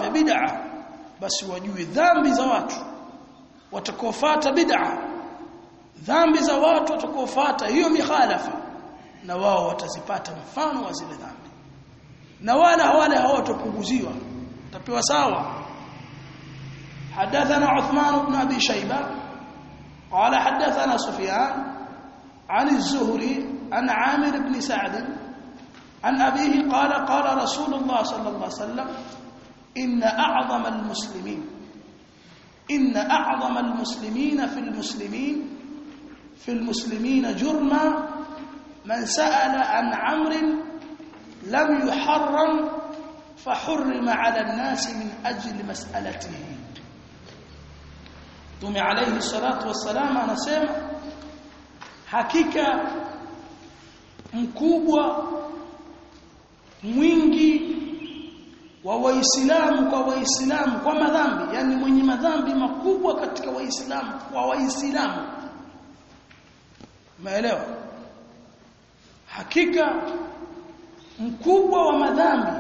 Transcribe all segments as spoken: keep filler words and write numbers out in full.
vya bid'a basi wajue dhambi za watu watakaofuata bid'a, dhambi za watu watakaofuata hiyo mikhalafa, na wao watazipata mfano wa zile dhambi, na wala wale hawatopunguziwa, tapewa sawa. حدثنا عثمان بن أبي شيبة قال حدثنا سفيان عن الزهري عن عامر بن سعد عن أبيه قال قال رسول الله صلى الله عليه وسلم إن أعظم المسلمين إن أعظم المسلمين في المسلمين في المسلمين جرما من سأل عن عمرو لم يحرم فحرم على الناس من أجل مسألته. Mtume alayhi salatu wassalam anasema hakika mkubwa mwingi wa waislamu kwa waislamu kwa madhambi, yani mwenye madhambi makubwa katika waislamu kwa waislamu, umeelewa? Hakika mkubwa wa madhambi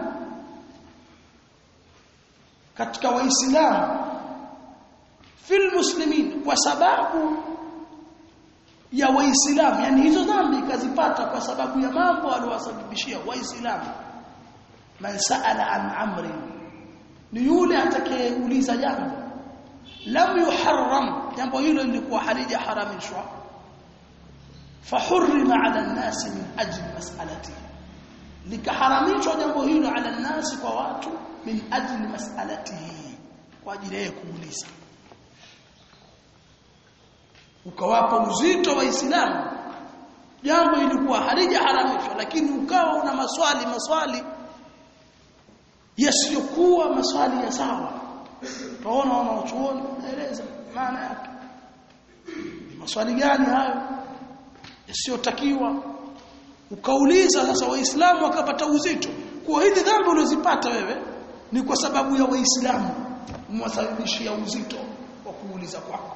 katika waislamu fil muslimin, kwa sababu ya waislamu, yani hizo dhambi kazipata kwa sababu ya mambo aliyowasababishia waislamu. Man saala an amri, ni yule atakayeuliza jambo lam yuharram, jambo hilo lilikuwa halija haramishwa, fahurrima ala an-nas min ajli mas'alati, likaharamishwa jambo hilo ala an-nas, kwa watu, min ajli mas'alatihi, kwa ajili ya kuuliza. Ukawapa uzito waislamu jambo lilikuwa halija haramishwa, lakini ukawa una maswali maswali yasiyokuwa maswali ya sawa. Tunaona wanachuoni naeleza maana yake, maswali gani hayo yasiyotakiwa. Ukauliza sasa, waislamu wakapata uzito kwa hizi dhambi ulizopata wewe ni kwa sababu ya waislamu, umewasababishia uzito wa kuuliza kwako.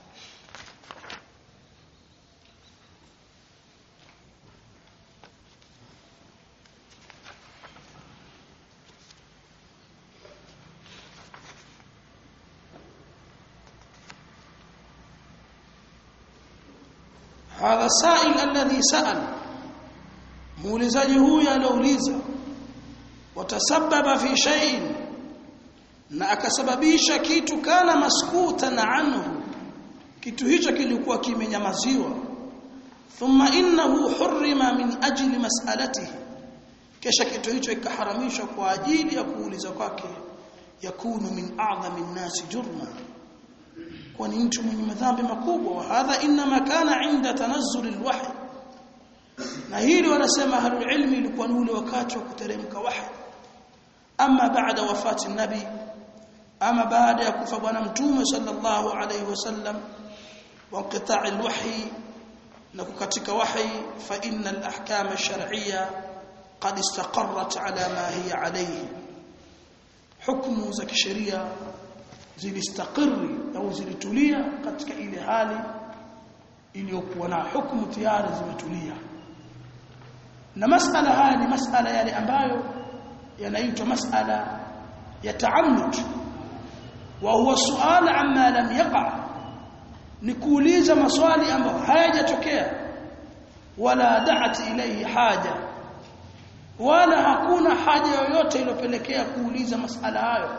هذا سائل الذي سأل، muulizaji huyu aliuliza, watasababa fi shay'in, na akasababisha kitu, kana maskutan anhu, kitu hicho kilikuwa kimenyamaziwa. Thumma innahu hurrima min ajli mas'alatihi, kisha kitu hicho ikaharamishwa kwa ajili ya kuuliza kwake. Yakunu min a'zami an-nas jurma, kwani mtu mwenye madhambi makubwa. Wa hadha inma kana inda tanazzul al-wahy, na hili wanasema ahlul ilmi ilikuwa ni ule wakati wa kuteremka wahy. Ama baada wafati nabi, ama baada ya kufa bwana mtume sallallahu alayhi wasallam, wa qita' al-wahy, na kukatika wahy, fa inna al-ahkam ash-shar'iyya qad istaqarrat ala ma hiya alayhi, hukumu za kisheria zilistaqirri au zilitulia katika ile hali iliyokuwa na hukumu tayari zimetulia. Na masala haya ni masala yale ambayo yanaitwa masala ya ta'ammud, wa huwa su'al amma lam yaqa, ni kuuliza maswali ambayo hayajatokea, wala da'at ilayhi haja, wala hakuna haja yoyote iliyopelekea kuuliza masala hayo.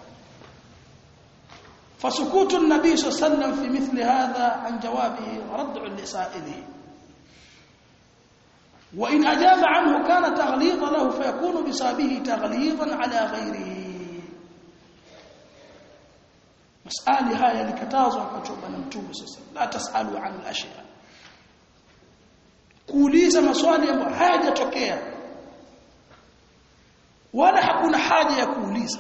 فسكوت النبي صلى الله عليه وسلم في مثل هذا عن جوابه ردع لسائله، وإن أجاب عنه كان تغليظا له، فيكون بسببه تغليظا على غيره. مسألة هاي likatazwa kuchoba na mtume sasa, la tasalu an al-ashya, kuuliza maswali ambayo hayajatokea wala hakuna haja ya kuuliza.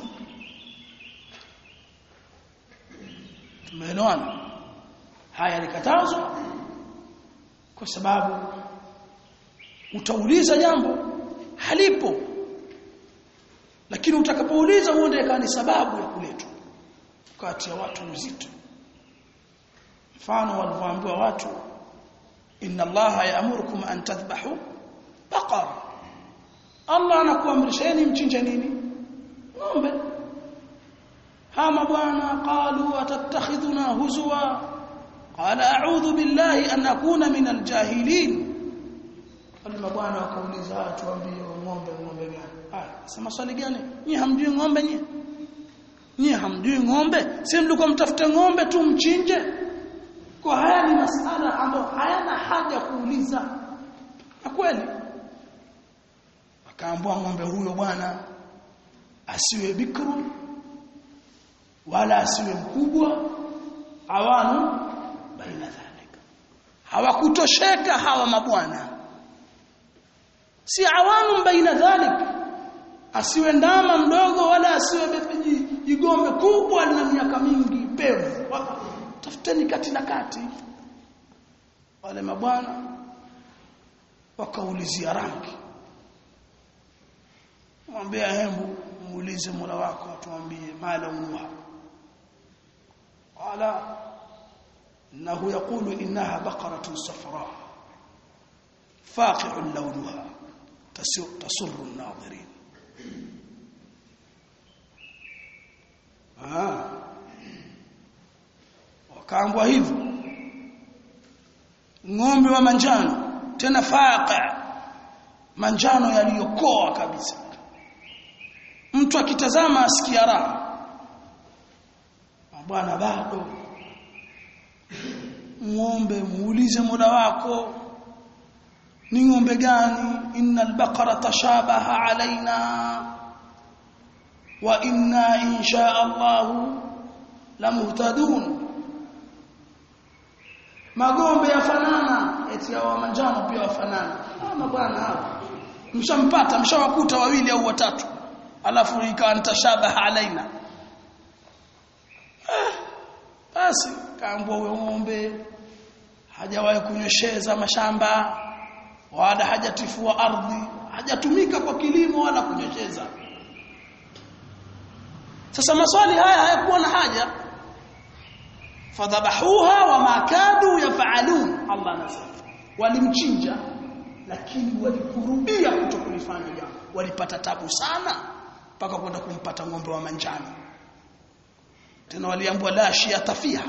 Tumeelewana? Haya likatazwa kwa sababu utauliza jambo halipo, lakini utakapouliza huenda ikawa ni sababu ya kuletwa kati ya watu uzito. Mfano walivyoambiwa watu, inna Allaha ya'murukum an tadhbahu baqara, Allah anakuamrisheni mchinje nini? Ng'ombe. ama bwana qalu atattakhidhuna huzwa qala a'udhu billahi an akuna min aljahilin. Wale mabwana wakauliza tuambie ng'ombe ng'ombe gani? Ah, sema swali gani? Nyie hamjui ng'ombe nyie? Nyie hamjui ng'ombe? Si mlikuwa mtafute ng'ombe tu mchinje? Kwa haya ni masala ambayo hayana haja kuuliza. Na kweli akaambua ng'ombe huyo bwana asiwe bikru wala asiwe mkubwa, awanu baina dhalika. Hawakutosheka hawa mabwana, si awanu baina dhalika, asiwe ndama mdogo wala asiwe igombe kubwa na miaka mingi pevu. Tafuteni kati na kati. Wale mabwana wakaulizia rangi. Mwambie hembu muulize Mola wako atuambie mala unuha. Qala innahu yaqulu innaha baqaratun safra faqi'un lawnuha tasurru an-nadhirin. Ah, wakaambwa hivyo ng'ombe wa manjano, tena faqi', manjano yaliyokoa kabisa, mtu akitazama asikia raha. Bwana bado ng'ombe muulize Mola wako ni ng'ombe gani? Innal baqara tashabaha alaina wa inna insha Allah lamuhtadun. Magombe yafanana, eti wa manjano pia wafanana. Ama bwana hapo mshampata, mshawakuta wawili au watatu, alafu ikawa tashabaha alaina. Basi kaambwa huyo ng'ombe hajawahi kunyosheza mashamba wala hajatifua ardhi, hajatumika kwa kilimo wala kunyosheza. Sasa maswali haya hayakuwa na haja. Fadhabahuha wa makadu yafalun. Allah anasema walimchinja lakini walikurubia kutokulifanya jambo, walipata tabu sana mpaka kwenda kumpata ng'ombe wa manjano. Tena waliambiwa la shiyata fiha,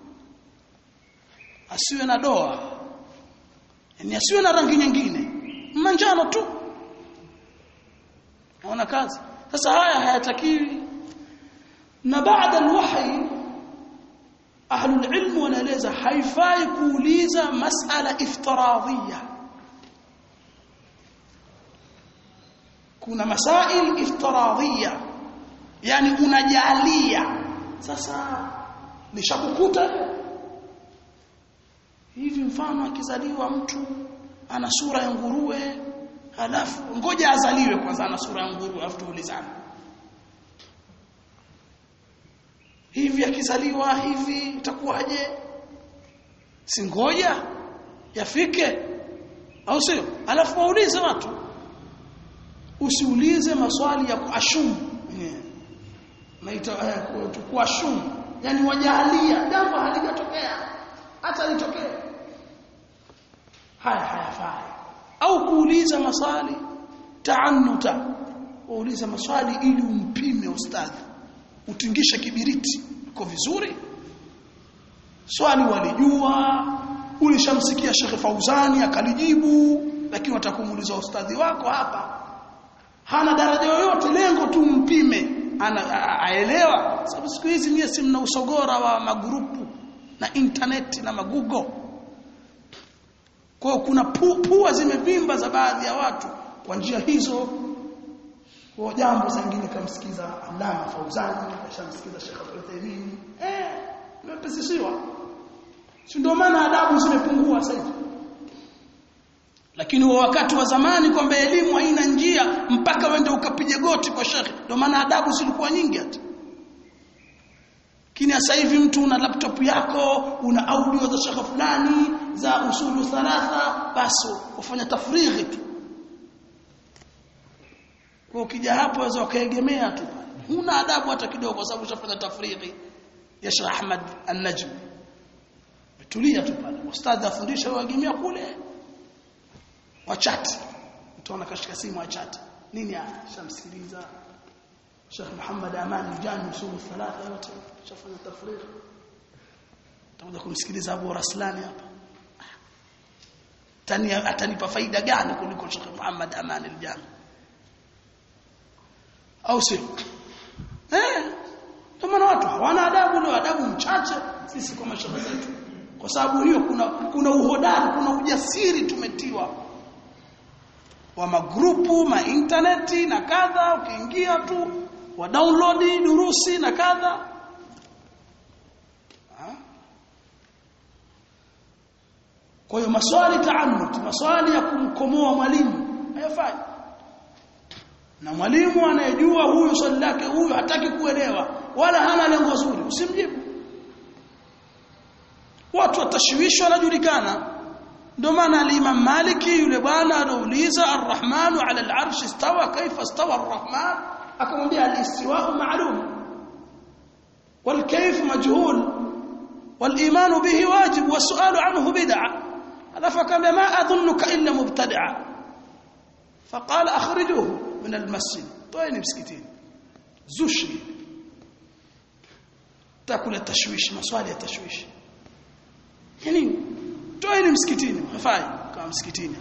asiwe na doa, yani asiwe na rangi nyingine, manjano tu. Naona kazi. Sasa haya hayatakiwi. Na baada alwahi ahlul ilm wanaeleza haifai kuuliza masala iftiradhia. Kuna masail iftiradhia, yani unajalia. Sasa nishakukuta hivi, mfano akizaliwa mtu ana sura ya nguruwe, halafu ngoja azaliwe kwanza ana sura ya nguruwe, alafu tuulizane hivi akizaliwa hivi itakuwaje? Si ngoja yafike, au sio? Alafu waulize watu. Usiulize maswali ya kuashumu. Naita kuashumu, yani wajahalia jambo halijatokea hata litokee. Haya hayafai. Au kuuliza maswali taannuta, uulize maswali ili umpime ustadhi, utingishe kibiriti uko vizuri. Swali walijua, ulishamsikia Sheikh Fauzani akalijibu, lakini watakumuuliza ustadhi wako hapa hana daraja yoyote, lengo tu mpime ana aelewa. Sababu siku hizi nyie si mna usogora wa magrupu na internet na magugo. Kwa kuna pu, pua zimevimba za baadhi ya watu kwa njia hizo. Kwa jambo zingine kamsikiza Allama Fauzani, kashamsikiza Sheikh Al-Uthaymeen, eh nimepesishiwa. Si ndio maana adabu zimepungua sasa hivi. Lakini wa wakati wa zamani kwamba elimu haina njia mpaka wende ukapige goti kwa shekhi, ndio maana adabu zilikuwa nyingi hata. Kini sasa hivi mtu una laptop yako, una audio za shekhi fulani za usulu thalatha, basi ufanya tafrighi tu. Kwa ukija hapo waweza kaegemea tu. Huna adabu hata kidogo kwa sababu ushafanya tafrighi ya Sheikh Ahmad An-Najm. Tulia tu pale. Ustadhi afundisha waegemea kule. Wachati. Utaona kashika simu wachati. Nini haya? Shamsikiliza. Sheikh Muhammad Aman al-Jami usul thalatha yote shafanya tafriri tutakuja kumsikiliza Abu Raslani hapa tani atanipa faida gani kuliko Sheikh Muhammad Aman al-Jami au si eh kama watu hawana adabu leo adabu mchache sisi kwa mashaikh zetu kwa sababu hiyo kuna kuna uhodari kuna ujasiri tumetiwa wa magrupu ma interneti na kadha ukiingia tu wa download durusi na kadha kwa hiyo maswali taannut maswali ya kumkomoa mwalimu hayafai na mwalimu anayejua huyu swali lake huyu hataki kuelewa wala hana lengo zuri usimjibu watu watashwishwa wanajulikana ndio maana al-Imam Maliki yule bwana anauliza ar-Rahmanu 'ala al-'arshi istawa kaifa istawa ar-Rahman akamwambia al-istiwa'u ma'lum wal kayf majhul wal iman bihi wajib wa su'alu 'anhu bid'ah alafu akamwambia ma adhunnuka illa mubtadi'a faqala akhrijuhu min al-masjid toeni msikitini zushi takula tashwishi maswali ya tashwishi yani toeni msikitini hafai kama msikitini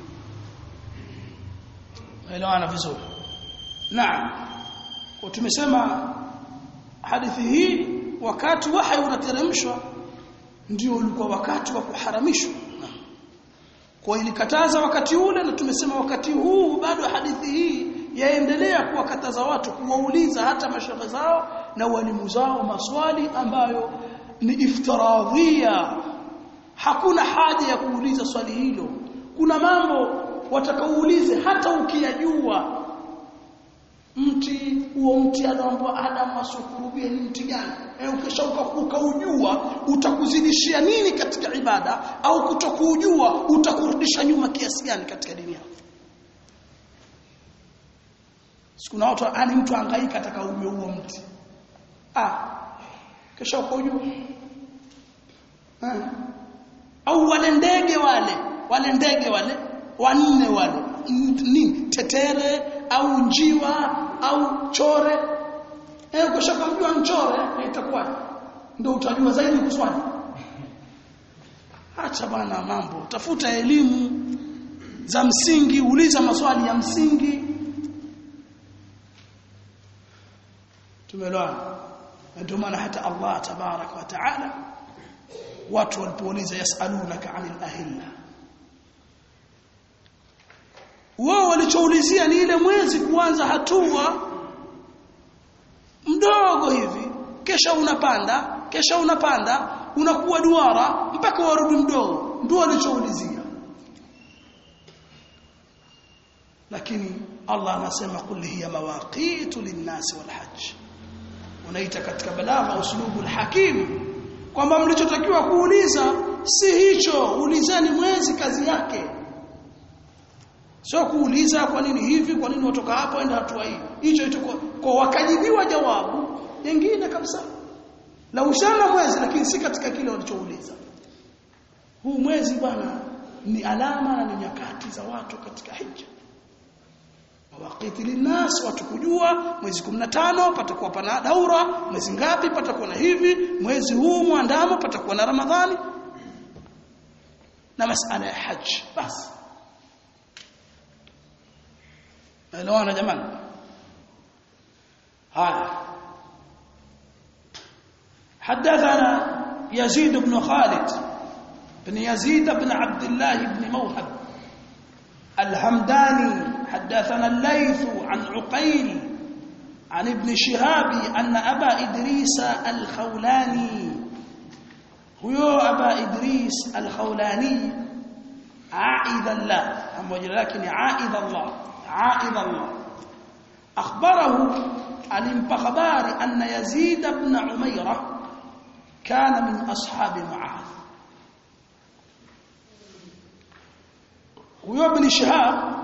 elewana vizuri naam kwa tumesema hadithi hii wakati wahi unateremshwa ndio ulikuwa wakati wa kuharamishwa kwa ilikataza wakati ule na tumesema wakati huu bado hadithi hii yaendelea kuwakataza watu kuwauliza hata mashaikh zao na walimu zao maswali ambayo ni iftiradhia hakuna haja ya kuuliza swali hilo kuna mambo watakauulize hata ukiyajua mti huo mti anaomba Adam asukurubie ni mti gani eh ukishauka ukaujua utakuzidishia nini katika ibada au kutokujua utakurudisha nyuma kiasi gani katika dini yako sikuna watu ani mtu hangaika atakaujua huo mti ah kisha ukajua eh au wale ndege wale wale ndege wale wanne wale nini tetere au njiwa au chore eh ukishakamjua nchore itakuwa ndio utajua zaidi kuswali acha bana mambo tafuta elimu za msingi uliza maswali ya msingi tumeelewana ndio maana hata Allah tabarak wa taala watu walipouliza yasalunaka anil ahilla wao walichoulizia ni ile mwezi kuanza hatua mdogo hivi kesha unapanda kesha unapanda unakuwa duara mpaka warudi mdogo ndio walichoulizia lakini Allah anasema kulli hiya mawaqitu lin-nas wal-hajj unaita katika balagha uslubul hakim kwamba mlichotakiwa kuuliza si hicho ulizeni mwezi kazi yake sio kuuliza kwa nini hivi kwa nini watoka hapo enda hatua hii hicho hicho kwa wakajibiwa jawabu nyingine kabisa la ushana mwezi lakini si katika kile walichouliza huu mwezi bwana ni alama na ni nyakati za watu katika hija mawaqiti linnas watu kujua mwezi kumi na tano patakuwa pana daura mwezi ngapi patakuwa na hivi mwezi huu muandamo patakuwa na ramadhani na masala ya haji basi elewana jamani haya حدثنا يزيد بن خالد بن يزيد بن عبد الله بن موهب الهمداني حدثنا الليث عن عقيل عن ابن شهاب أن أبا إدريس الخولاني هو أبا إدريس الخولاني عائذ الله لكن عائذ الله عائذ الله أخبره عن بخبار أن يزيد بن عميرة كان من أصحاب معاذ huyo ibn Shihab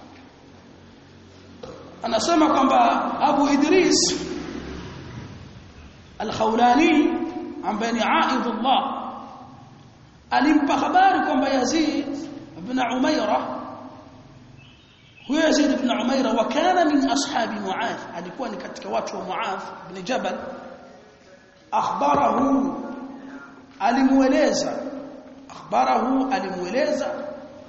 anasema kwamba Abu Idris al-Khawlani ambaye ni Aidullah alimpa habari kwamba Yazid ibn Umayra huyo Yazid ibn Umaira wa kana min ashabi Muadh, alikuwa ni katika watu wa Muadh ibn Jabal. Akhbarahu, alimueleza, akhbarahu, alimueleza,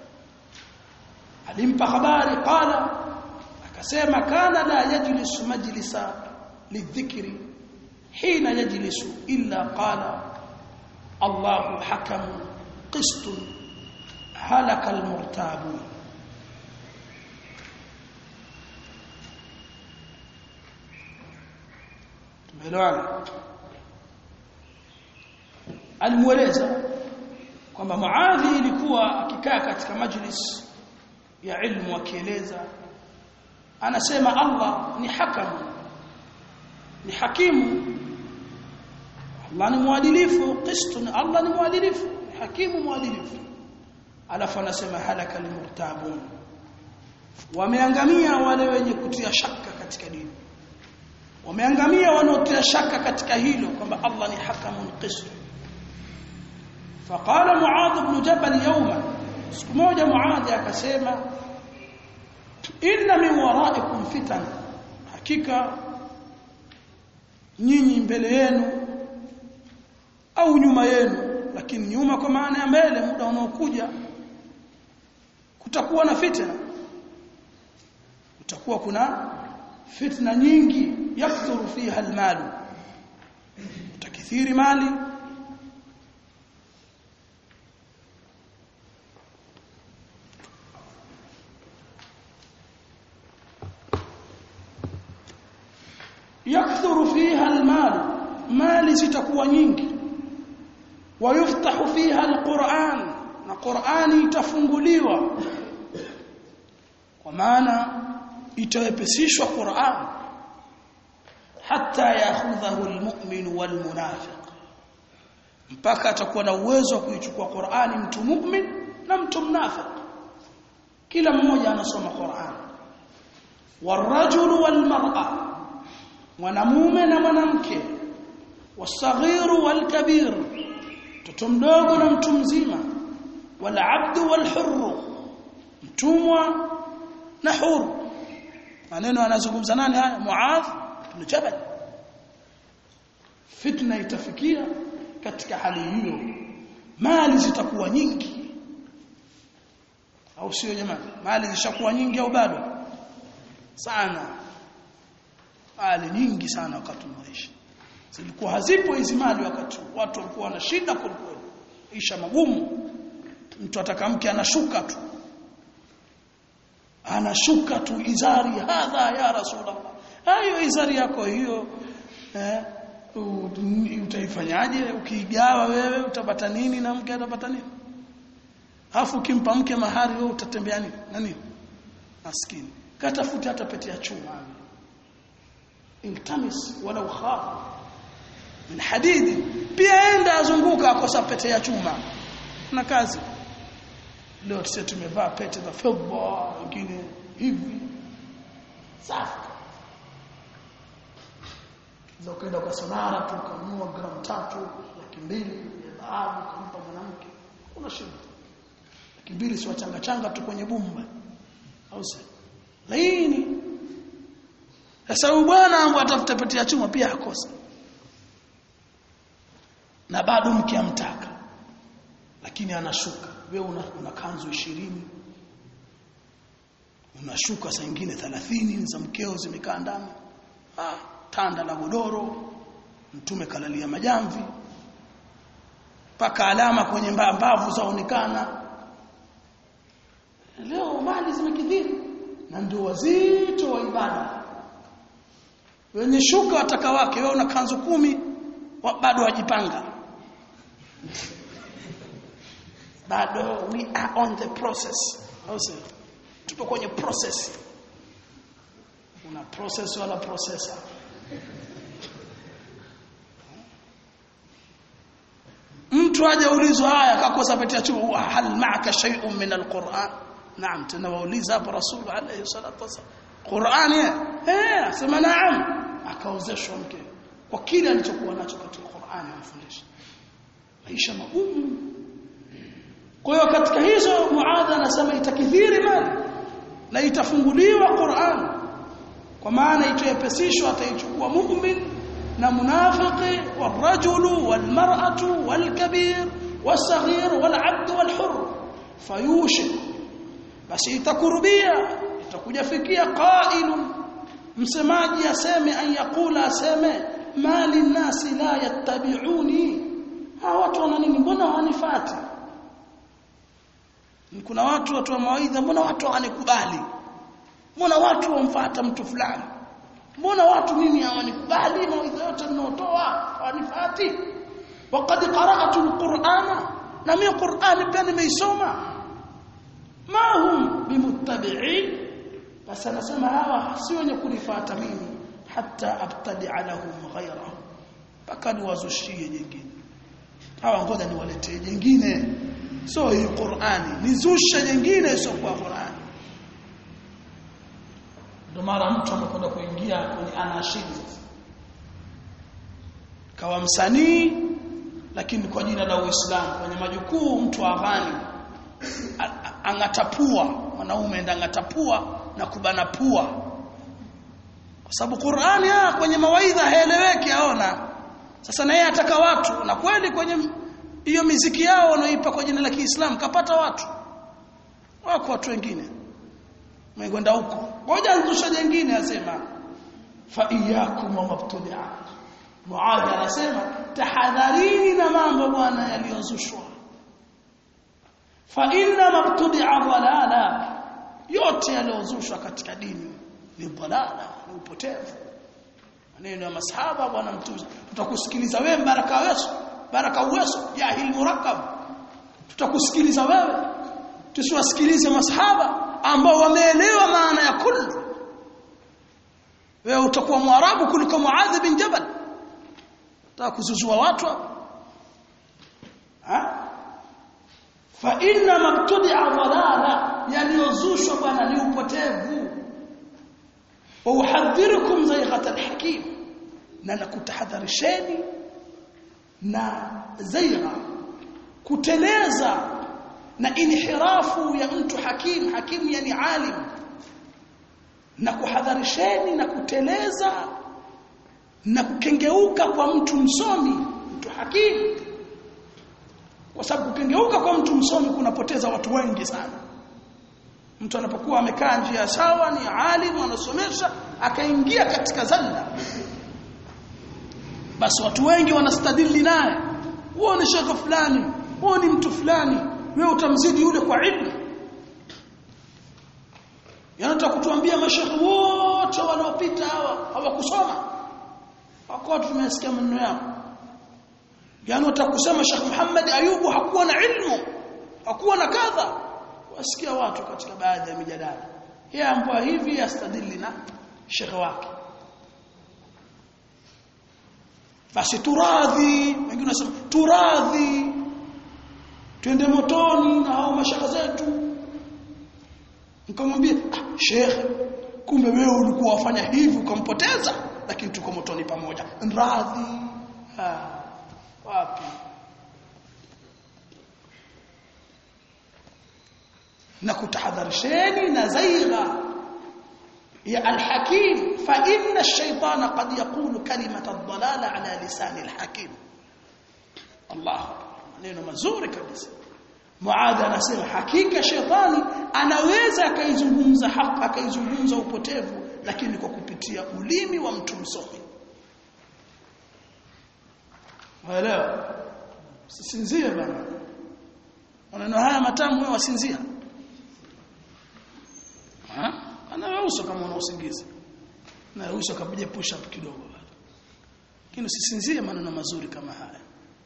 alimpa habari. Qala, akasema kana la yajlisu majlisa lidhikri hina yajlisu illa qala Allahu hakamun qistun halaka almurtabun. tumeelewana? Alimueleza kwamba Muadhi ilikuwa akikaa katika majlis ya ilmu akieleza, anasema Allah ni hakamu, ni hakimu, Allah ni mwadilifu, qistun, Allah ni mwadilifu, ni hakimu mwadilifu. Alafu anasema halaka almurtabun, wameangamia wale wenye kutia shaka katika dini, wameangamia wanaotia shaka katika hilo kwamba Allah ni hakamun qistun. فقال معاذ بن جبل يوما, siku moja Muadh akasema, inna min waraikum fitan, hakika nyinyi mbele yenu au nyuma yenu, lakini nyuma kwa maana ya mbele, muda unaokuja kutakuwa na fitna, kutakuwa kuna fitna nyingi. yakthuru fiha almalu, utakithiri mali, yakthuru fiha almal, mali zitakuwa nyingi. Wayuftahu fiha alquran, na Qur'ani itafunguliwa, kwa maana itawepesishwa Qur'an. Hatta yakhudhahu almu'min walmunafiq, mpaka atakuwa na uwezo wa kuichukua Qur'ani mtu mu'min na mtu mnafiq, kila mmoja anasoma Qur'an. Warajulu walmar'a, mwanamume na mwanamke, wasaghiru walkabir, mtoto mdogo na mtu mzima, walabdu walhurru, mtumwa na huru. Maneno anazungumza nani haya? Muadh ibn Jabal. Fitna itafikia katika hali hiyo, mali zitakuwa nyingi, au sio jamani? Mali zishakuwa nyingi au bado? Sana, mali nyingi sana wakati tunaishi. Zilikuwa hazipo hizi mali wakati watu walikuwa na shida kweli, isha magumu. Mtu atakamke anashuka tu, anashuka tu izari, hadha ya Rasulullah, hayo izari yako hiyo, eh, utaifanyaje? Ukiigawa wewe utapata nini na mke atapata nini? Alafu ukimpa mke mahari wewe utatembea nini na nini? Maskini katafuta hata pete ya chuma, iltamis walau khaf min hadidi, pia enda azunguka akosa pete ya chuma na kazi. Leo sisi tumevaa pete za fedha, wengine hivi safi, za kwenda kwa sonara tu kanunua gramu tatu laki mbili ya dhahabu kumpa mwanamke, kuna shida. Laki mbili si wachanga changa tu kwenye bumba, au si laini. Sasa bwana wangu atafuta pete ya chuma pia akosa, na bado mke amtaka, lakini anashuka. Wewe una, una kanzu ishirini, unashuka saa nyingine thelathini za mkeo zimekaa ndani, ah, tanda la godoro, mtume kalalia majamvi, paka alama kwenye mbavu zaonekana. Leo mali zimekithiri, na ndio wazito wa ibada. Wenye shuka wataka wake, wewe una kanzu kumi bado wajipanga. Bado we are on the process. Also, tupo kwenye process. Una process wala processor. Mtu aje ulizwa haya akakosa pete ya chuma, hal ma'aka shay'un min alquran? Naam, tunawauliza hapo Rasul alayhi salatu wasallam, Qur'an eh, sema naam. Akaozeshwa mke kwa kile alichokuwa nacho katika Qur'an, amfundisha maisha magumu. Kwa hiyo katika hizo Muadh anasema itakithiri mali, na itafunguliwa Qur'an kwa maana itoepesishwa ataichukua mu'min na munafiki warajulu walmar'atu walkabir wasaghir wal'abd walhur fayushik basi itakurubia itakuja fikia qailun msemaji aseme an yaqula aseme mali nasi la yattabi'uni hawa watu wana nini mbona wanifati kuna watu watu wa mawaidha mbona watu hawanikubali mbona watu wamfuata mtu fulani mbona watu mimi hawanikubali mawaidha yote ninayotoa hawanifati waqad qara'tu alqur'ana na mimi qur'ani pia nimeisoma ma hum bimuttabi'in basi anasema hawa si wenye kunifuata mimi hata abtadi'a lahum ghayra pakad wazushie jingine hawa ngoja niwaletee jingine so hii Qur'ani nizusha jingine sio kwa Qur'ani ndio mara mtu anakwenda kuingia kwenye anashidi kawa msanii lakini kwa jina la Uislamu kwenye majukuu mtu aghani angatapua mwanaume enda angatapua na kubana pua kwa sababu Qur'ani ah kwenye mawaidha haeleweki aona sasa na yeye ataka watu na kweli kwenye hiyo muziki yao wanaoipa kwa jina la Kiislamu kapata watu wako watu wengine mwengonda huko ngoja nzusha jingine asema fa iyyakum wa mabtudi'a Muadh anasema tahadharini na mambo bwana yaliyozushwa fa inna mabtudi'a dhalala yote yaliyozushwa katika dini ni dhalala ni upotevu maneno ya masahaba bwana mtume tutakusikiliza wewe baraka weso baraka uweso jahil murakkab tutakusikiliza wewe tusiwasikilize masahaba ambao wameelewa maana ya kullu wewe utakuwa mwarabu kuliko Muadh bin Jabal utakuzuzua watu ha fa inna mabtudi'a dhalala yaliyozushwa bwana ni upotevu wa uhadhirukum zayghata alhakim na nakutahadharisheni na zaira kuteleza na inhirafu ya mtu hakim hakim yani alim na kuhadharisheni na kuteleza na kukengeuka kwa mtu msomi mtu hakim kwa sababu kukengeuka kwa mtu msomi kunapoteza watu wengi sana mtu anapokuwa amekaa njia sawa ni alim anasomesha akaingia katika zalla basi watu wengi wanastadili naye huo ni shekhe fulani huo ni mtu fulani wewe utamzidi yule kwa ilmu yanataka kutuambia mashekhe wote wanaopita hawa hawakusoma wako tumesikia maneno yao yani utakusema Sheikh Muhammad Ayubu hakuwa na ilmu hakuwa na kadha wasikia watu katika baadhi ya mijadala yeye ambao hivi yastadili na shekhe wake basi turadhi wengine wanasema turadhi twende motoni na hao mashaka zetu nikamwambia ah, shekhe kumbe wewe ulikuwa wafanya hivi ukampoteza lakini tuko motoni pamoja radhi ah wapi na kutahadharisheni na zaigha ya alhakim fa inna ash-shaytana qad yaqulu kalimata ad-dalala ala lisan al-hakim Allah neno mazuri kabisa Muadh anasema hakika shetani anaweza akaizungumza haki akaizungumza upotevu lakini kwa kupitia ulimi wa mtu msomi wala usisinzie bana maneno haya matamu wewe wasinzia ha ana uso kama una usingizi na uso kapige push up kidogo bana lakini usisinzie maneno mazuri kama haya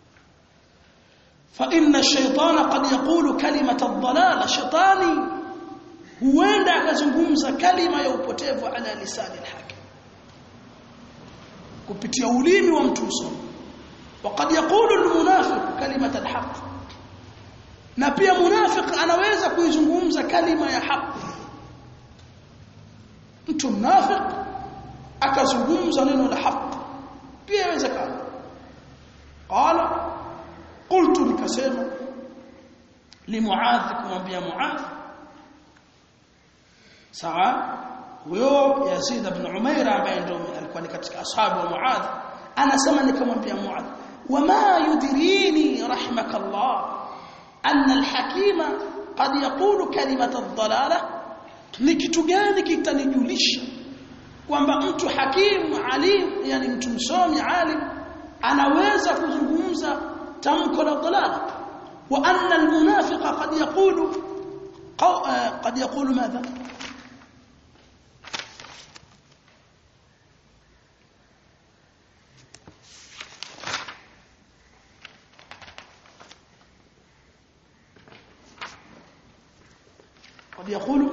fa inna ash-shaytana qad yaqulu kalimata ad-dalala shaytani huenda akazungumza kalima ya upotevu ala lisani al-hakim kupitia ulimi wa mtu msomi وقد يقول المنافق كلمه الحق na pia munafiki anaweza kuizungumza kalima ya haki mtu munafiki akazungumza neno la haki pia inawezekana qala qultu nikasema li Muadh kumwambia Muadh sawa huyo Yazid ibn Umair ambaye ndio alikuwa ni katika ashabu wa Muadh anasema nikamwambia Muadh wama yudrini rahimakallah anna al-hakima qad yaqulu kalimata ad-dalalah ni kitu gani kitanijulisha kwamba mtu hakim alim yani mtu msomi alim anaweza kuzungumza tamko la dalala wa anna al-munafiqa qad yaqulu qad yaqulu madha قد يقول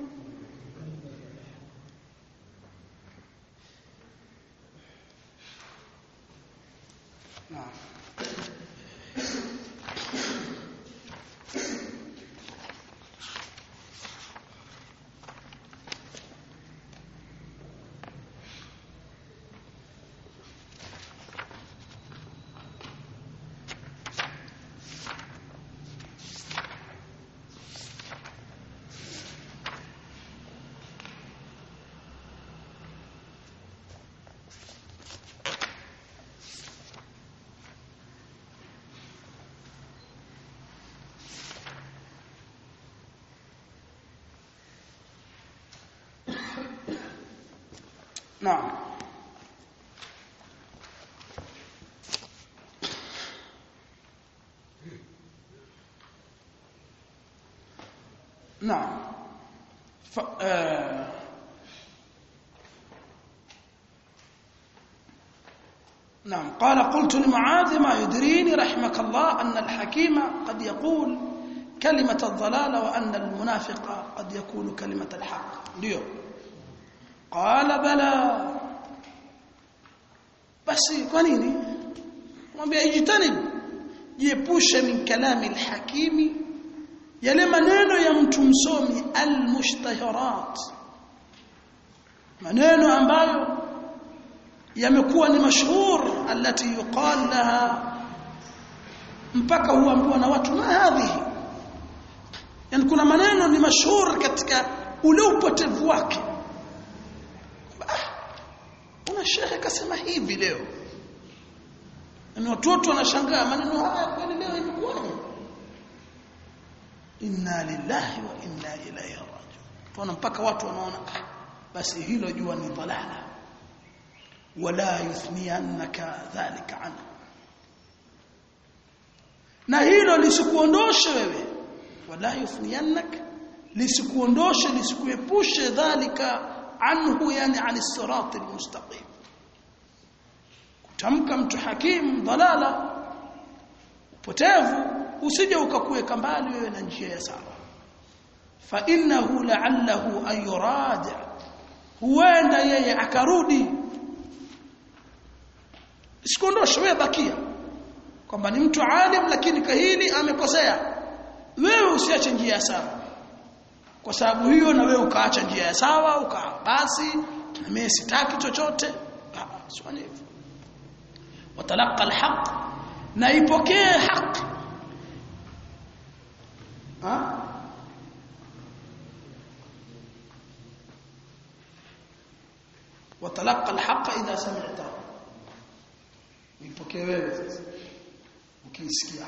نعم نعم نعم ف... آه... نعم قال قلت لمعاذ ما يدريني رحمك الله أن الحكيم قد يقول كلمة الضلال وأن المنافق قد يقول كلمة الحق اليوم قال بلى basi kwa nini mwambie ijtanib jiepushe min kalami alhakimi yale maneno ya mtu msomi almushtaharat maneno ambayo yamekuwa ni mashhur alati yuqal laha mpaka huambiwa na watu ma hadhihi yani kuna maneno ni mashhur katika ule upotevu wake una shehe kasema hivi leo na watoto wanashangaa maneno haya kwani leo imekuwaje inna lillahi wa inna ilayhi raji'un tuna mpaka watu wanaona basi hilo jua ni dalala wala yuthniyanaka dhalika anhu na hilo lisikuondoshe wewe wala yuthniyanaka lisikuondoshe lisikuepushe dhalika anhu yani ani sirat almustaqim kutamka mtu hakim dalala upotevu usije ukakuweka mbali wewe na njia ya sawa fa innahu la'allahu an yuraja huenda yeye akarudi sikondoshe wewe bakia kwamba ni mtu alim lakini kahili amekosea wewe usiache njia ya sawa kwa sababu hiyo na wewe ukaacha njia ya sawa ukaa basi mimi sitaki chochote sio hivyo watalaqa alhaq na ipokee haki ha watalaqa alhaq idha sami'ta ipokee wewe sasa ukisikia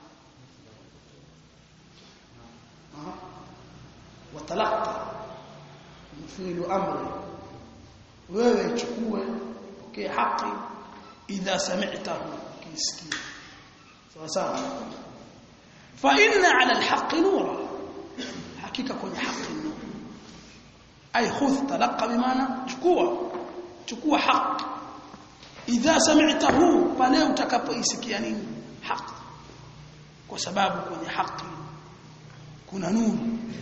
ha watalaqa mfilu amri wewe chukue okay haki idha sami'tahu kisikia sawa sawa fa inna 'ala al-haqq nura hakika kwenye haki nuru ay khudh talaqa bimaana chukua chukua haki idha sami'tahu pale utakapoisikia nini haki kwa sababu kwenye haki kuna nuru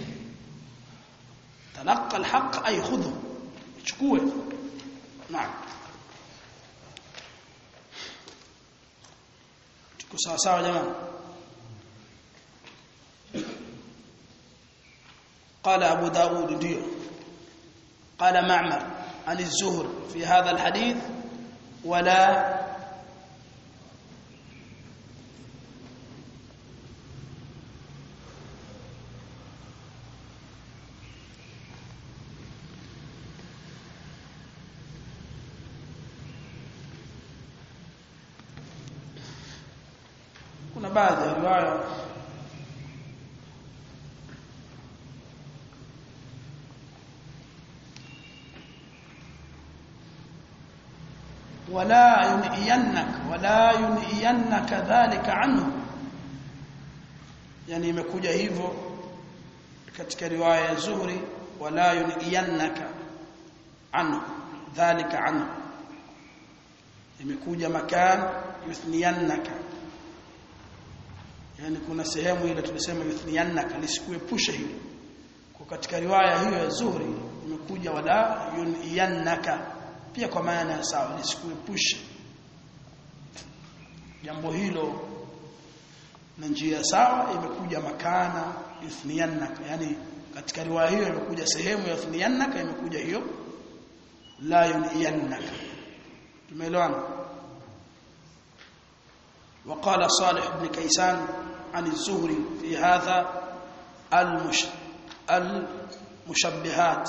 تلقى الحق أي خذه chukue نعم tuko sawa sawa jamani قال أبو داود ديو قال معمر عن الزهر في هذا الحديث ولا baadhi ya riwaya wala yuniyannak wala yuniyannak dhalika anhu, yani imekuja hivyo katika riwaya ya Zuhri, wala yuniyannaka anhu dhalika anhu, imekuja makan yuthniyannaka, yani kuna sehemu ile tulisema yuthniyannaka lisikuepusha hilo. Kwa katika riwaya hiyo ya Zuhri imekuja wala yuniyannaka pia kwa maana ya sawa, lisikuepusha jambo hilo na njia sawa. Imekuja makana yuthniyannaka, yani katika riwaya hiyo imekuja sehemu ya yuthniyannaka, imekuja hiyo la yuniyannaka. tumeelewana. وقال صالح بن كيسان عن الزهري في هذا المش المشبهات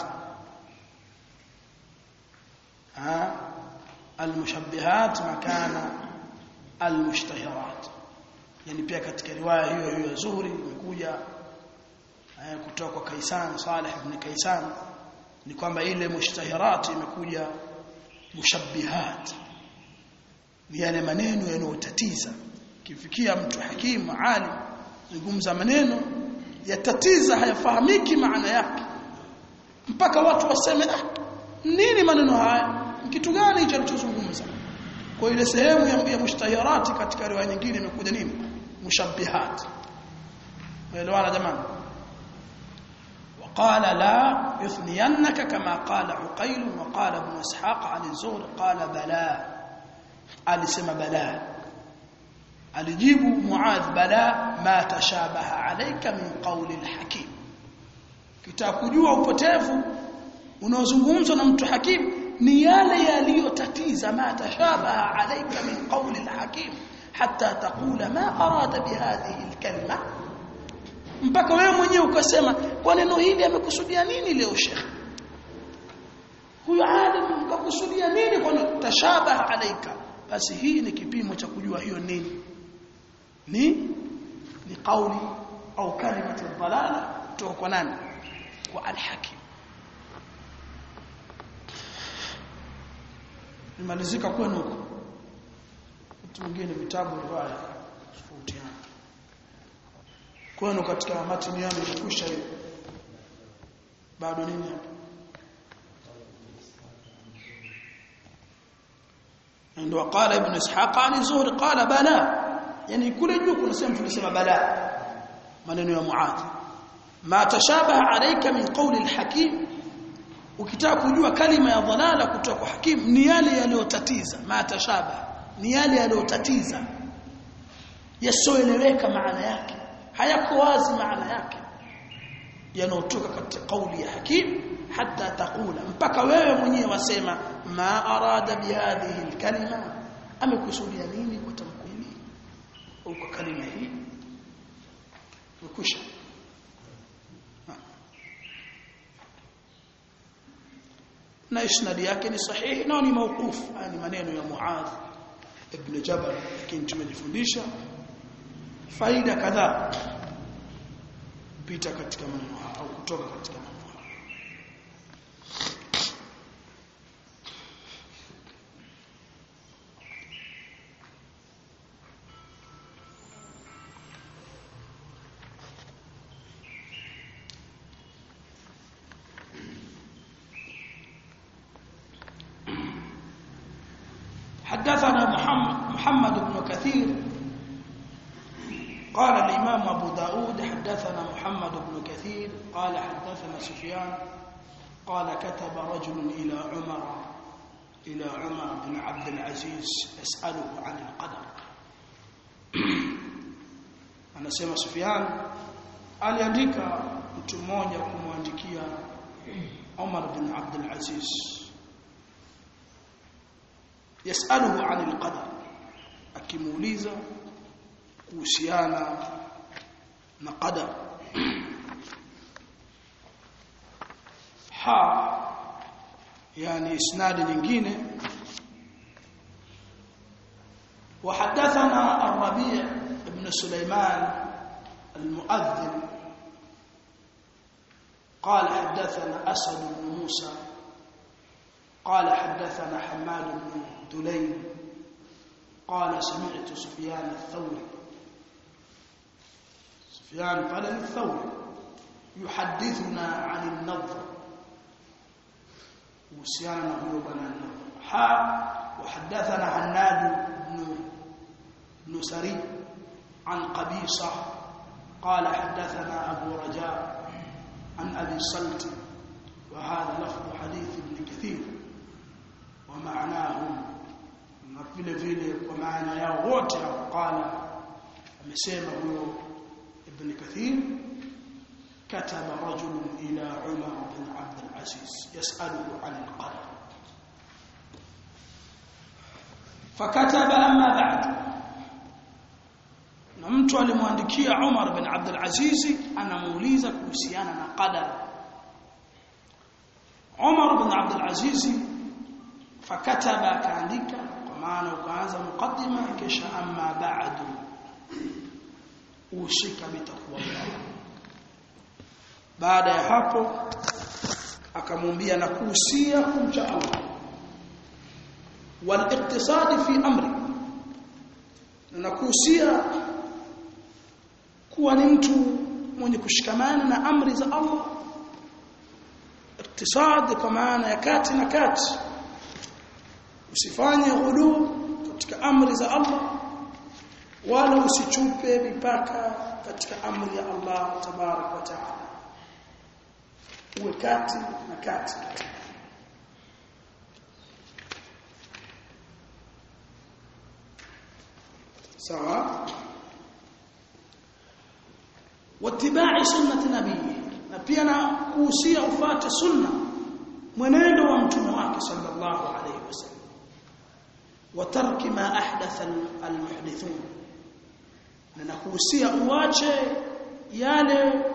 ها المشبهات مكان المشتهرات. Yani pia katika riwaya hiyo hiyo ya Zuhri imekuja kutoka kwa Kaisan, Salih ibn Kaisan, ni kwamba ile mushtahirat imekuja mushabbihat, ni yale maneno yanayotatiza. Kifikia mtu hakimu alim zungumza maneno yatatiza, hayafahamiki maana yake, mpaka watu waseme ah, nini maneno haya, kitu gani hicho alichozungumza. Kwa ile sehemu ya, ya mushtahirati katika riwaya nyingine imekuja nini, mushabbihat. Waelewana jamani. وقال لا يثنينك كما قال عقيل وقال ابن اسحاق عن الزهري قال بلا، alisema bala, alijibu Muadh bala ma tashabaha alayka min qawli alhakim, kitakujua upotevu unaozungumzwa na mtu hakim ni yale yaliyotatiza, ma tashabaha alayka min qawli alhakim hatta taqula ma arada bihadhihi alkalima, mpaka wewe mwenyewe ukasema kwa neno hili amekusudia nini leo Sheikh huyu alim, kakusudia nini kwa tashabaha alayka. Basi hii ni kipimo cha kujua hiyo nini ni ni kauli au kalimatu dhalala kutoka kwa nani, kwa al-hakim. Nimalizika kwenu huko, mtu mwingine vitabu riwaya tofautiana kwenu katika matini yangu imekwisha hiyo, bado nini hapa. ndio qala ibn ishaq an zuhri qala bala, yani kule juu kuna sehemu tulisema bala, maneno ya Muadh ma tashabaha alayka min qawli al-hakim. Ukitaka kujua kalima ya dhalala kutoka kwa hakim ni yale yaliyotatiza, ma tashabaha ni yale yaliyotatiza, yasioeleweka maana yake, hayako wazi maana yake, yanayotoka katika kauli ya hakim, hatta taqula, mpaka wewe mwenyewe wasema ma arada bihadhihi alkalima, amekusudia nini kwa tamko hili au kwa kalima hii. Ukisha na isnadi yake ni sahihi na ni mawquf, yani maneno ya Muadh ibn Jabal, lakini tumejifundisha faida kadhaa pita katika maneno au kutoka katika maneno. حدثنا محمد محمد بن كثير قال الإمام أبو داود حدثنا محمد بن كثير قال حدثنا سفيان قال كتب رجل إلى عمر إلى عمر بن عبد العزيز يسأله عن القدر. أنا سمع سفيان aliandika mtu mmoja kumwandikia Umar bin Abdul Aziz yasaluhu anil qadar, akimuuliza kuhusiana na qadar. Ha, yani isnadi nyingine وحدثنا الربيع بن سليمان المؤذن قال حدثنا أسد بن موسى قال حدثنا حماد بن دليم قال سمعت سفيان الثوري سفيان قال الثوري يحدثنا عن النضر وسيانا هو بن النضر حا وحدثنا عناد بن بن سري عن قبيصة قال حدثنا أبو رجاء عن أبي صلت وهذا لفظ حديث ابن كثير ومعناه vile vile kwa maana yao wote qala amesema huyo ibn Kathir kataba rajul ila Umar bin Abd al-Aziz yas'aluhu 'an al-qadar fakataba amma ba'd na mtu alimwandikia Umar bin Abd al-Aziz anamuuliza kuhusiana na qadar Umar bin Abd al-Aziz fakataba kaandika maana ukaanza mukaddima kisha amma ba'du ushika bitakuwa baada ya hapo akamwambia na kuhusia kumcha Allah wal iqtisad fi amri na kuhusia kuwa ni mtu mwenye kushikamana na amri za Allah iqtisad kwa maana ya kati na kati usifanye ghulu katika amri za Allah wala usichupe mipaka katika amri ya Allah tabarak wa taala uwe kati na kati sawa wattiba'i sunnati nabiyyi na pia na kuhusia ufuate sunna mwenendo wa mtume wake sallallahu alayhi wasallam وترك ما احدث المحدثون nanakuhusia uache yale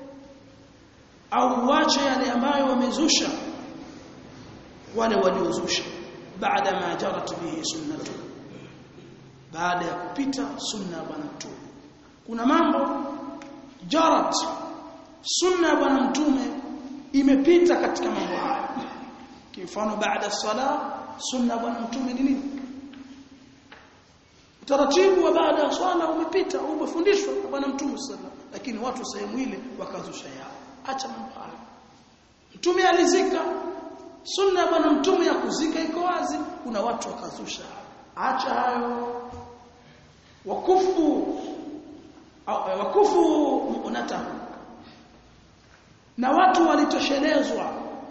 au uache yale ambayo wamezusha wale waliozusha baada ma jarat bihi sunnatu baada ya kupita sunna bwana mtume kuna mambo jarat sunna bwana mtume imepita katika mambo haya kifano baada sala sunna bwana mtume ni nini taratibu wa baada ya swala umepita umefundishwa na bwana mtume sallallahu lakini watu sehemu ile wakazusha yao acha mambo hayo mtume alizika sunna ya bwana mtume ya kuzika iko wazi kuna watu wakazusha acha hayo wakufu au wakufu unata na watu walitoshelezwa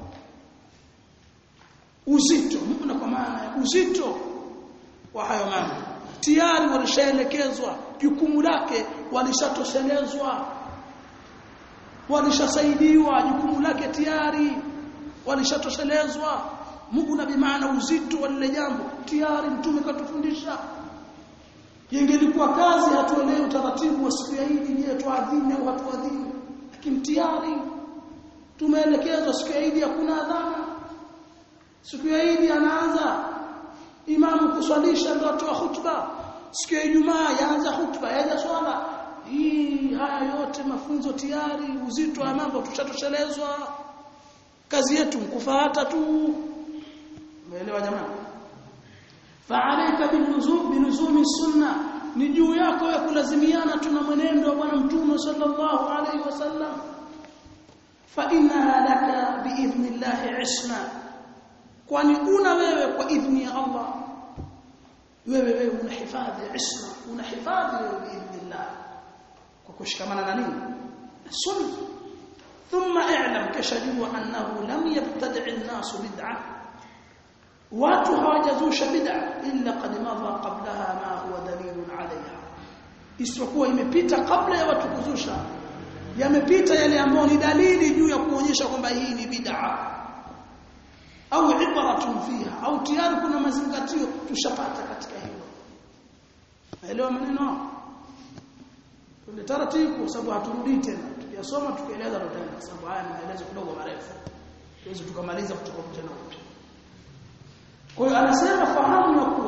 uzito mbona kwa maana ya uzito wa hayo mambo tayari walishaelekezwa jukumu lake walishatoshelezwa walishasaidiwa jukumu lake tayari walishatoshelezwa Mungu na bimaana uzito wa lile jambo tayari mtume katufundisha yengelikuwa kazi hatuelewi utaratibu wa siku ya Eid je tuadhini au hatuadhini lakini tayari tumeelekezwa siku ya Eid hakuna adhana siku ya Eid anaanza imamu kuswalisha ndio atoa hutuba siku ya Ijumaa yaanza hutuba yaanza swala hii haya yote mafunzo tayari uzito wa mambo tushatoshelezwa kazi yetu mkufuata tu umeelewa jamani fa'alayka binuzum binuzumi sunna ni juu yako ya kulazimiana tuna mwenendo wa bwana mtume sallallahu alayhi wasallam fa inna laka biidhnillah isma kwani una wewe kwa idhni ya Allah wewe wewe unahifadhi isma unahifadhi biidhnillah kwa kushikamana na nini sunna thumma i'lam kashajua annahu lam yabtadi' an-nas bid'ah watu hawajazusha bid'a illa qad madha qablaha ma huwa dalilun 'alayha isipokuwa imepita kabla ya watu kuzusha yamepita yale ambayo ni dalili juu ya kuonyesha kwamba hii ni bid'a au ibratun fiha au tayari kuna mazingatio tushapata katika hilo naelewa maneno kwa taratibu sababu haturudi tena tukiyasoma tukieleza tena sababu haya ni maelezo kidogo marefu tuweze tukamaliza kutoka tena upya kwa hiyo anasema fahamu ya kuwa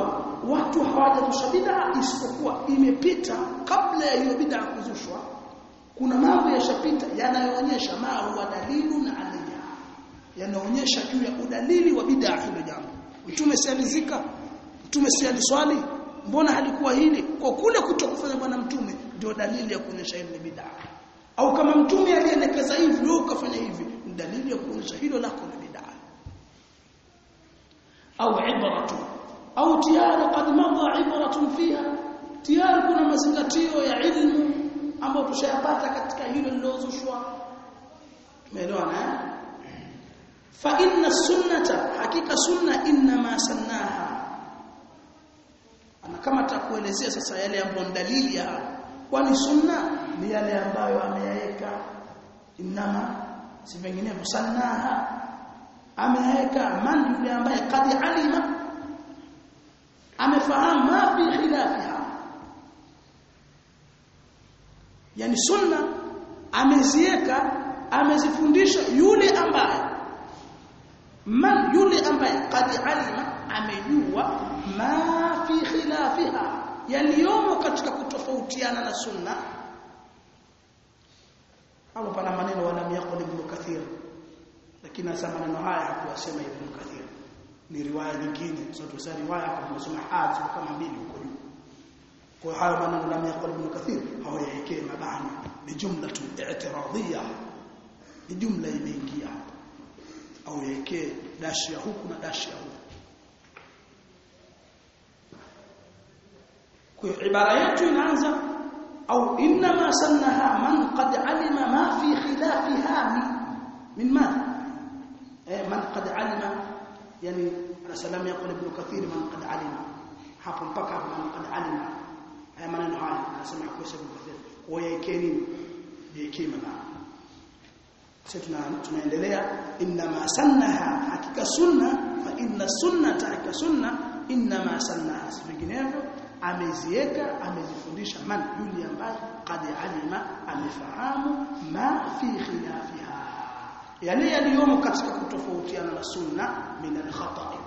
watu hawajazusha bid'a isipokuwa imepita kabla ya hiyo bid'a kuzushwa. Kuna mambo yashapita yanayoonyesha ma huwa dalilu na aliyah, yanaonyesha juu ya udalili wa bid'a hilo jambo. Mtume si alizika, mtume si aliswali, mbona halikuwa hili? Kwa kule kutokufanya bwana mtume ndio dalili ya kuonyesha ile bid'a. Au kama mtume alielekeza hivi wewe ukafanya hivi, ni dalili ya kuonyesha hilo lako ni bid'a. Au ibratu au tiyari qad madha ibratun fiha, tiyari kuna mazingatio ya ilmu ambayo tushayapata katika hilo lilozushwa. Umeelewana? Fa inna sunnata, hakika sunna inma sannaha. Ana kama takuelezea sasa yale ambayo dalili ya kwani sunna ni yale ambayo ameyaweka, inma si vinginevyo. Sannaha ameyaweka man yule ambaye qad alima, amefahamu ma fi khilafiha. Yani sunna ameziweka, amezifundisha yule ambaye man yule ambaye qad alima, amejua ma fi khilafiha, yaliyomo katika kutofautiana na sunna. Hapo pana maneno wala yaqul Ibn Kathir, lakini hasa maneno haya hakuwasema Ibn Kathir, ni riwaya nyingine. Sote sasa riwaya kama tunasoma hadhi kama mbili huko juu. Kwa hayo maneno la yaqul Ibn Kathir hawayawekee mabani, ni jumla tu i'tiradhiyya, ni jumla imeingia au yawekee dashi ya huku na dashi ya huku. Kwa ibara yetu inaanza au inma sannaha man qad alima ma fi khilafiha min ma eh man qad alima, yani rasulullah yaqul Ibn Kathir man qad alima, hapo mpaka hapo man qad alima. Haya maneno haya anasema kwa Ibn Kathir kwa yekeni yekema na sisi tuna tunaendelea. Inma sannaha, hakika sunna, fa inna sunnata, hakika sunna inma sannaha, vinginevyo ameziweka, amezifundisha man yule ambaye qad alima, amefahamu ma fi khilafiha, yale yaliyomo katika kutofautiana na sunna min al-khata'.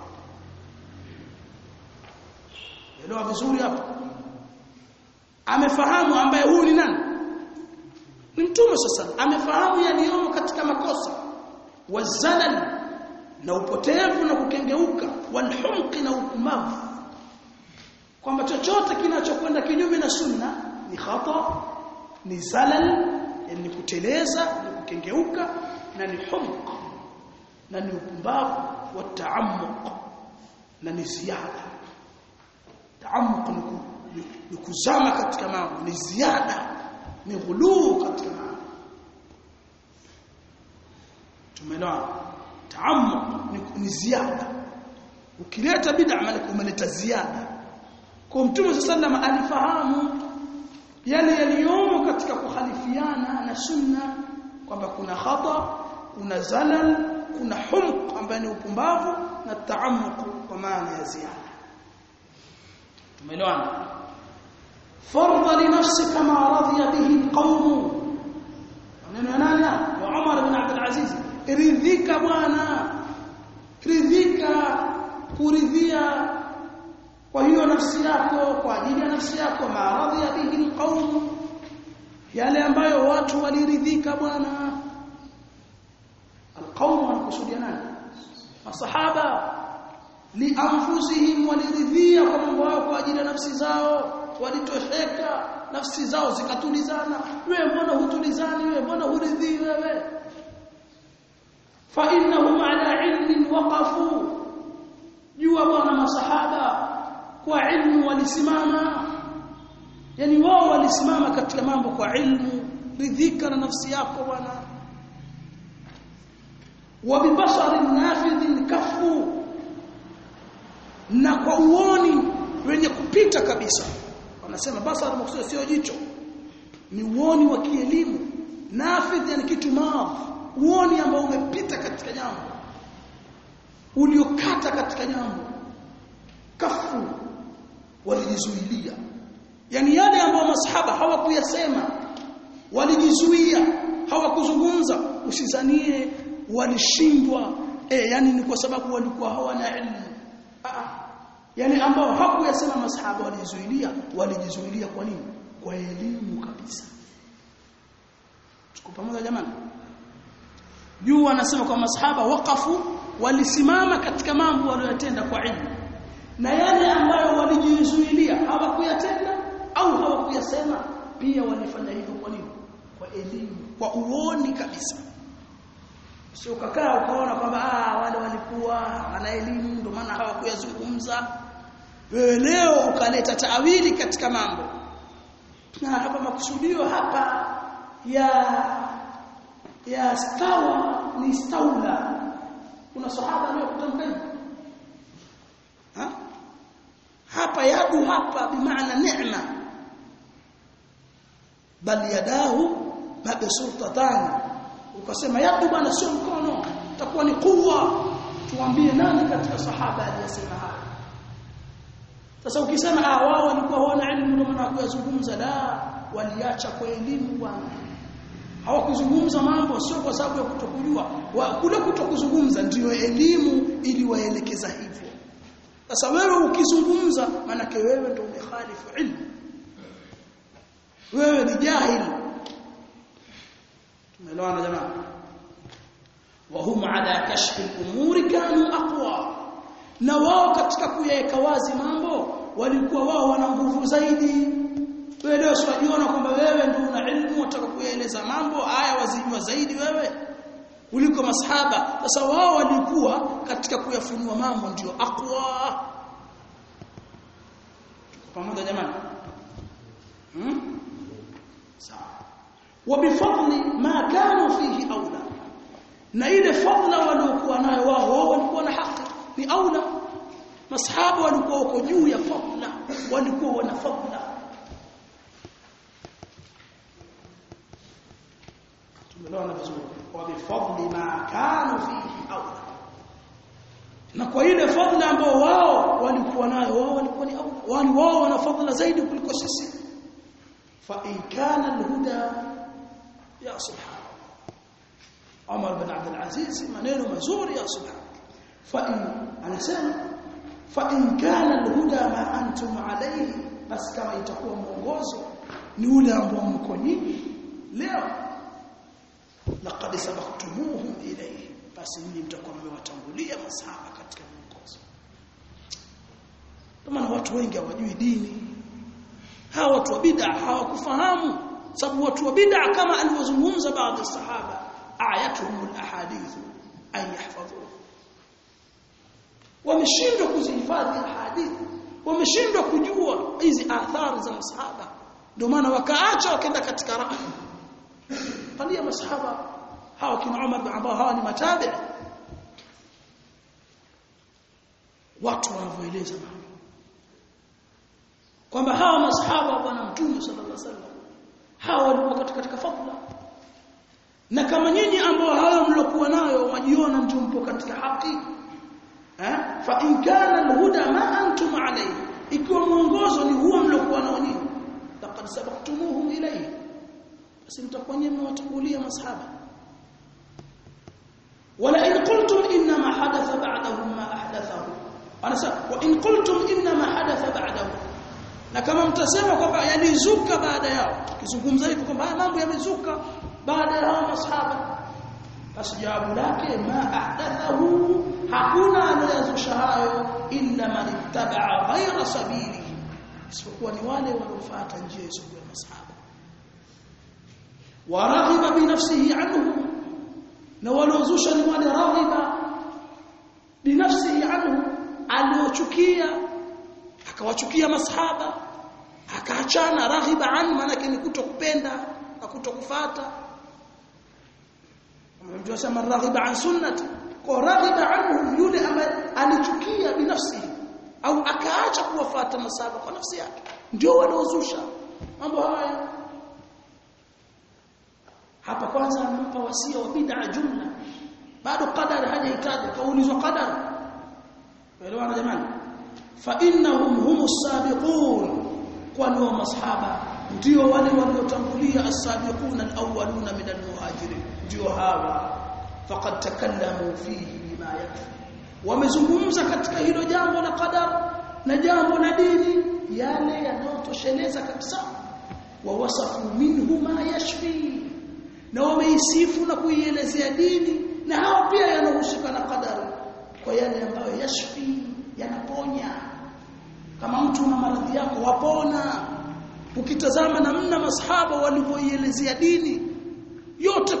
Elewa vizuri hapo, amefahamu ambaye huyu ni nani? Ni Mtume sasa. Amefahamu yaliyomo katika makosa, wazalal na upotevu na kukengeuka, walhumqi na upumavu, kwamba chochote kinachokwenda kinyume na sunna ni khata, ni zalal, yani kuteleza, ni kukengeuka, na ni humq, na ni upumbavu, wa taammuq, na ni ziada. Taammuq ni kuzama katika mambo, ni ziada, ni ghuluu katika mambo. Tumeelewana? Taammuq ni ziada. Ukileta bid'a maana umeleta ziada. Kwa Mtume sallallahu alayhi alifahamu yale yaliyomo katika kukhalifiana na sunna, kwamba kuna khata, kuna zalal, kuna humq ambaye ni upumbavu, na taammuq kwa maana ya ziada. Tumeelewana? Fardha li nafsika ma radiya bihi alqawm, maneno nani? Wa Umar ibn Abdul Aziz. Ridhika bwana, ridhika, kuridhia kwa hiyo nafsi yako, kwa ajili ya nafsi yako, ma radhiya bihi alqawm, yale ambayo watu waliridhika bwana. Alqawm wanakusudia nani? Masahaba. Li anfusihim, waliridhia kwa mambo yao kwa ajili ya nafsi zao, walitosheka, nafsi zao zikatulizana. Wewe mbona hutulizani? Wewe mbona huridhii wewe? Fa innahum ala ilmin waqafu, jua bwana masahaba kwa ilmu walisimama, yani wao walisimama katika mambo kwa ilmu. Ridhika na nafsi yako bwana. Wa bibasarin nafidhin kafu, na kwa uoni wenye kupita kabisa. Wanasema basar maksud sio jicho, ni uoni wa kielimu. Nafidh yani kitu maafu, uoni ambao umepita katika jambo, uliokata katika jambo. Kafu, walijizuilia, yani yale ambayo masahaba hawakuyasema walijizuia, hawakuzungumza. Usizanie walishindwa, eh yani ni kwa sababu walikuwa hawana ilmu. Ah, yani ambao hakuyasema masahaba walizuilia, walijizuilia kwa nini? Kwa elimu kabisa. Tuko pamoja jamani? Juu anasema kwa masahaba waqafu, walisimama katika mambo waliyotenda kwa ilmu, na yale ambayo walijizuilia hawakuyatenda au hawakuyasema pia walifanya hivyo kwa nini? Kwa elimu, kwa uoni kabisa. Sio kakaa ukaona kwamba ah wale walikuwa wana elimu ndio maana hawakuyazungumza. Wewe leo ukaleta taawili katika mambo. Na hapa makusudio hapa ya ya stawa ni staula. Kuna sahaba aliyokutamka hivi. Ha? Hapa yadu hapa bimaana neema. Bal yadahu mabsurtatan. Ukasema yadu bwana sio mkono, itakuwa ni kuwa. Tuambie nani katika sahaba aliyesema haya? Sasa ukisema ah wao walikuwa hawana elimu ndio maana hawakuzungumza, la, waliacha kwa elimu bwana. Hawakuzungumza mambo sio kwa sababu ya kutokujua, kule kutokuzungumza ndio elimu iliwaelekeza hivyo. Sasa wewe ukizungumza maana yake wewe ndio umekhalifu ilmu, wewe ni jahili. Tumeelewana jamaa? Wa hum ala kashfi al-umuri kanu aqwa, na wao katika kuyaweka wazi mambo walikuwa wao wana nguvu zaidi. Wewe leo usijiona kwamba wewe ndio una elimu unataka kueleza mambo haya wazijua zaidi wewe kuliko masahaba. Sasa wao walikuwa katika kuyafunua mambo ndio aqwa. Pamoja jamani? Hmm? Sawa. Wa bifadli ma kanu fihi aula, na ile fadla waliokuwa nayo wao wao walikuwa na haki ni aula. Masahaba walikuwa wako juu ya fadla, walikuwa wana fadla. Tumeelewana vizuri? Wa bifadli ma kanu fihi aula, na kwa ile fadla ambao wao walikuwa nayo wao walikuwa ni aula, wao wao wana fadla zaidi kuliko sisi. Fa in kana alhuda ya subhan Umar bin Abdul Aziz, maneno mazuri ya subhan. Fa in anasema fa in kana alhuda ma antum alayhi, bas kama itakuwa mwongozo ni ule ambao mko nyinyi leo, laqad sabaqtumuhum ilayhi, basi nyinyi mtakuwa mmewatangulia masahaba katika mwongozo. Kama watu wengi hawajui dini, hawa watu wa bid'a hawakufahamu, sababu watu wa bid'a kama alivyozungumza baadhi ya sahaba, ayatuhum alahadith ay yahfadhuha, wameshindwa kuzihifadhi ahadith, wameshindwa kujua hizi athari za masahaba, ndio maana wakaacha wakaenda katika raha. Angalia masahaba hawa kina Umar bin ambao hawa ni matabi, watu wanavyoeleza mambo kwamba hawa masahaba bwana Mtume sallallahu alaihi wasallam hawa walikuwa katika katika fadhila, na kama nyinyi ambao hayo mlokuwa nayo wajiona ndio mpo katika haki, eh, fa in kana alhuda ma antum alayhi, ikiwa mwongozo ni huo mlokuwa nao nyinyi, laqad sabaqtumuhum ilayhi, basi mtakuwa nyinyi mwatangulia masahaba. Wala in qultum inna ma hadatha ba'dahum ma ahdathahu, anasema wa in qultum inna ma hadatha ba'dahu, na kama mtasema kwamba yalizuka baada yao, kizungumza hivyo kwamba haya mambo yamezuka baada ya hao masahaba, basi jawabu lake ma ahdathahu, hakuna anayezusha hayo illa man ittaba'a ghayra sabili, isipokuwa ni wale waliofuata njia isiyo ya masahaba. Wa raghiba bi nafsihi anhu, na waliozusha ni wale raghiba bi nafsihi anhu, aliochukia akawachukia masahaba akaachana. Raghiba an maana yake ni kutokupenda na kutokufuata. Mtu anasema raghiba an sunnati, kwa raghiba anhu yule ambaye alichukia binafsi au akaacha kuwafuata masahaba kwa nafsi yake, ndio waliozusha mambo haya. Hapa kwanza anampa wasia wa bid'a jumla, bado qadar hajahitaji, kaulizwa qadar. Elewana jamani? Fa innahum humus sabiqun, kwani wa masahaba ndio wale waliotangulia, as-sabiqun al-awwaluna min al-muhajirin, ndio hawa. Faqad takallamu fihi bima yakfi, wamezungumza katika hilo jambo la qadar na jambo la dini yale yanayotosheleza kabisa wa wasafu minhu ma yashfi na wameisifu na kuielezea dini na hao pia yanahusika na qadari kwa yale ambayo yashfi yanaponya kama mtu una maradhi yako wapona ukitazama namna masahaba walivyoielezea dini yote